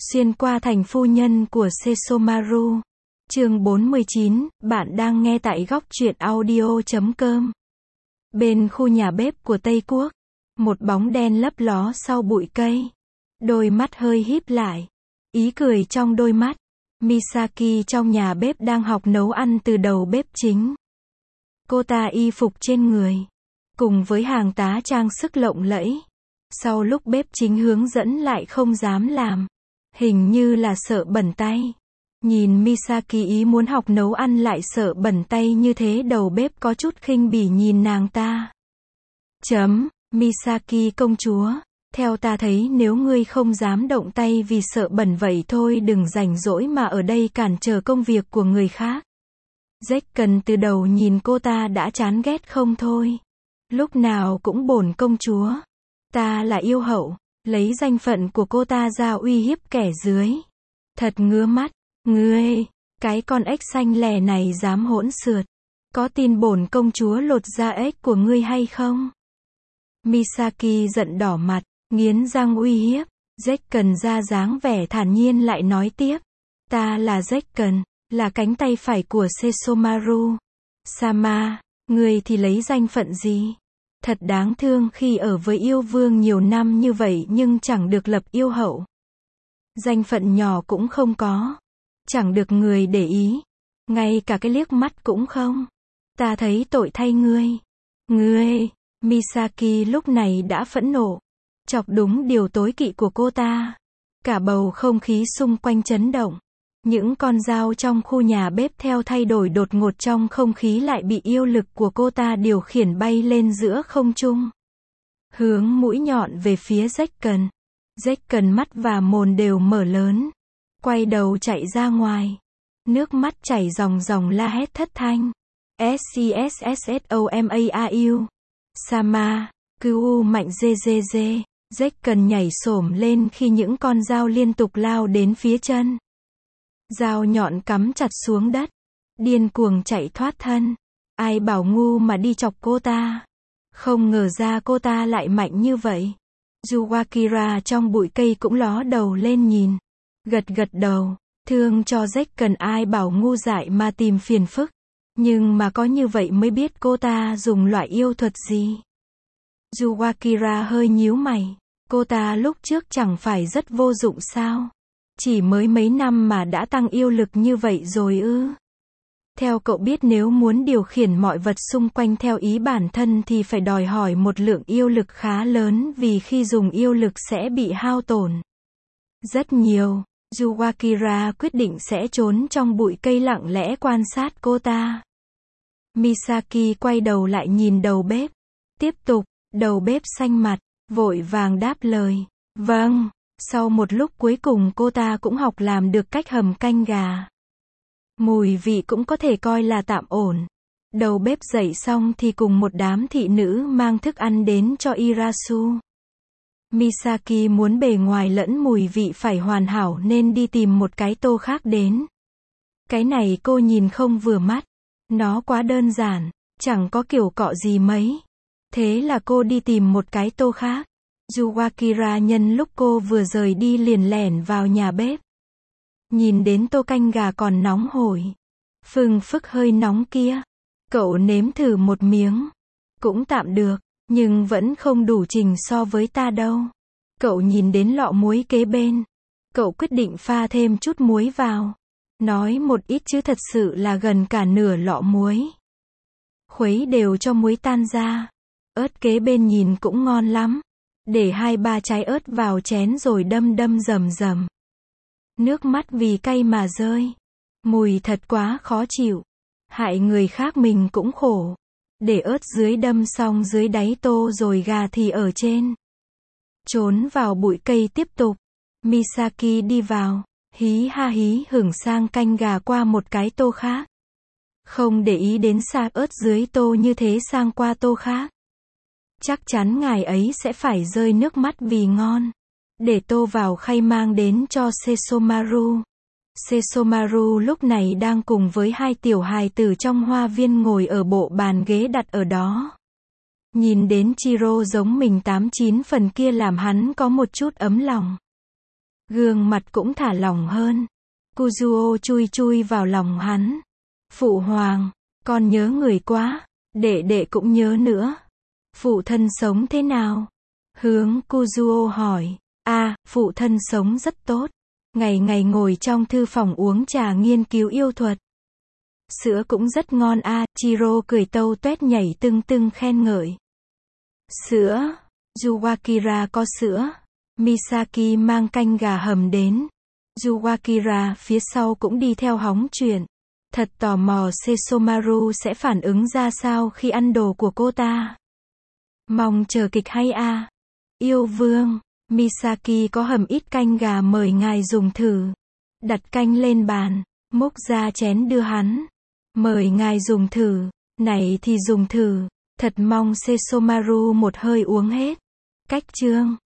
Xuyên qua thành phu nhân của Sesomaru. Chương 49, bạn đang nghe tại góc truyện audio.com. Bên khu nhà bếp của Tây Quốc, một bóng đen lấp ló sau bụi cây. Đôi mắt hơi híp lại. Ý cười trong đôi mắt. Misaki trong nhà bếp đang học nấu ăn từ đầu bếp chính. Cô ta y phục trên người, cùng với hàng tá trang sức lộng lẫy. Sau lúc bếp chính hướng dẫn lại không dám làm. Hình như là sợ bẩn tay. Nhìn Misaki ý muốn học nấu ăn lại sợ bẩn tay như thế, đầu bếp có chút khinh bỉ nhìn nàng ta. Misaki công chúa, theo ta thấy nếu ngươi không dám động tay vì sợ bẩn vậy thôi đừng rảnh rỗi mà ở đây cản trở công việc của người khác. Zekken từ đầu nhìn cô ta đã chán ghét không thôi. Lúc nào cũng bổn công chúa. Ta là yêu hậu. Lấy danh phận của cô ta ra uy hiếp kẻ dưới. Thật ngứa mắt. Ngươi, cái con ếch xanh lẻ này dám hỗn xược. Có tin bổn công chúa lột da ếch của ngươi hay không? Misaki giận đỏ mặt, nghiến răng uy hiếp. Zekken ra dáng vẻ thản nhiên lại nói tiếp. Ta là Zekken, là cánh tay phải của Sesomaru Sama, ngươi thì lấy danh phận gì? Thật đáng thương khi ở với yêu vương nhiều năm như vậy nhưng chẳng được lập yêu hậu. Danh phận nhỏ cũng không có. Chẳng được người để ý. Ngay cả cái liếc mắt cũng không. Ta thấy tội thay ngươi. Ngươi, Misaki lúc này đã phẫn nộ. Chọc đúng điều tối kỵ của cô ta. Cả bầu không khí xung quanh chấn động. Những con dao trong khu nhà bếp theo thay đổi đột ngột trong không khí lại bị yêu lực của cô ta điều khiển bay lên giữa không trung. Hướng mũi nhọn về phía Zekken. Zekken mắt và mồm đều mở lớn. Quay đầu chạy ra ngoài. Nước mắt chảy ròng ròng la hét thất thanh. SCSSOMAAU. Sama, cứu mạnh GGG. Zekken nhảy xổm lên khi những con dao liên tục lao đến phía chân. Dao nhọn cắm chặt xuống đất. Điên cuồng chạy thoát thân. Ai bảo ngu mà đi chọc cô ta. Không ngờ ra cô ta lại mạnh như vậy. Yuwakira trong bụi cây cũng ló đầu lên nhìn. Gật gật đầu. Thương cho Zekken, ai bảo ngu dại mà tìm phiền phức. Nhưng mà có như vậy mới biết cô ta dùng loại yêu thuật gì. Yuwakira hơi nhíu mày. Cô ta lúc trước chẳng phải rất vô dụng sao? Chỉ mới mấy năm mà đã tăng yêu lực như vậy rồi ư? Theo cậu biết nếu muốn điều khiển mọi vật xung quanh theo ý bản thân thì phải đòi hỏi một lượng yêu lực khá lớn vì khi dùng yêu lực sẽ bị hao tổn rất nhiều. Yuwakira quyết định sẽ trốn trong bụi cây lặng lẽ quan sát cô ta. Misaki quay đầu lại nhìn đầu bếp. Tiếp tục, đầu bếp xanh mặt, vội vàng đáp lời. Vâng. Sau một lúc cuối cùng cô ta cũng học làm được cách hầm canh gà. Mùi vị cũng có thể coi là tạm ổn. Đầu bếp dậy xong thì cùng một đám thị nữ mang thức ăn đến cho Irasu. Misaki muốn bề ngoài lẫn mùi vị phải hoàn hảo nên đi tìm một cái tô khác đến. Cái này cô nhìn không vừa mắt. Nó quá đơn giản, chẳng có kiểu cọ gì mấy. Thế là cô đi tìm một cái tô khác. Yuwakira nhân lúc cô vừa rời đi liền lẻn vào nhà bếp. Nhìn đến tô canh gà còn nóng hổi. Phừng phức hơi nóng kia. Cậu nếm thử một miếng. Cũng tạm được, nhưng vẫn không đủ trình so với ta đâu. Cậu nhìn đến lọ muối kế bên. Cậu quyết định pha thêm chút muối vào. Nói một ít chứ thật sự là gần cả nửa lọ muối. Khuấy đều cho muối tan ra. Ớt kế bên nhìn cũng ngon lắm. Để 2-3 trái ớt vào chén rồi đâm đâm rầm rầm. Nước mắt vì cay mà rơi. Mùi thật quá khó chịu. Hại người khác mình cũng khổ. Để ớt dưới đâm xong dưới đáy tô rồi gà thì ở trên. Trốn vào bụi cây tiếp tục. Misaki đi vào. Hí ha hí hửng sang canh gà qua một cái tô khác. Không để ý đến xa ớt dưới tô như thế sang qua tô khác. Chắc chắn ngài ấy sẽ phải rơi nước mắt vì ngon. Để tô vào khay mang đến cho Sesomaru. Sesomaru lúc này đang cùng với hai tiểu hài tử trong hoa viên ngồi ở bộ bàn ghế đặt ở đó. Nhìn đến Chiro giống mình 89 phần kia làm hắn có một chút ấm lòng. Gương mặt cũng thả lỏng hơn. Kuzuo chui chui vào lòng hắn. Phụ hoàng, con nhớ người quá, đệ đệ cũng nhớ nữa. Phụ thân sống thế nào? Hướng Kuzuo hỏi. Phụ thân sống rất tốt. Ngày ngày ngồi trong thư phòng uống trà nghiên cứu yêu thuật. Sữa cũng rất ngon Chiro cười tâu tuét nhảy tưng tưng khen ngợi. Sữa, Yuwakira có sữa. Misaki mang canh gà hầm đến. Yuwakira phía sau cũng đi theo hóng chuyện. Thật tò mò Sesomaru sẽ phản ứng ra sao khi ăn đồ của cô ta. Mong chờ kịch hay Yêu vương, Misaki có hầm ít canh gà mời ngài dùng thử. Đặt canh lên bàn, múc ra chén đưa hắn. Mời ngài dùng thử, này thì dùng thử. Thật mong Sesomaru một hơi uống hết. Cách chương